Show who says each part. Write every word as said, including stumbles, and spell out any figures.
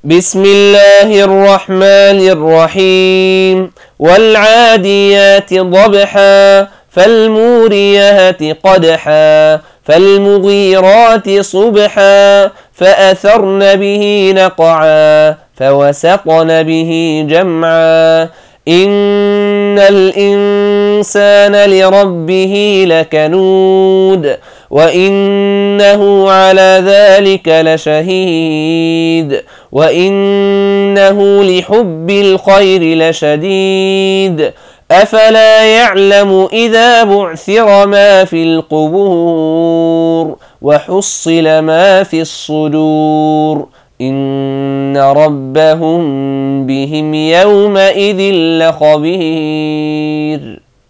Speaker 1: بسم الله الرحمن الرحيم والعاديات ضبحا فالموريات قدحا فالمغيرات صبحا فأثرن به نقعا فوسطن به جمعا إن الإنسان لربه لكنود وإنه على ذلك لشهيد وإنه لحب الخير لشديد أفلا يعلم إذا بعثر ما في القبور وحصل ما في الصدور إن ربهم بهم يومئذ لخبير.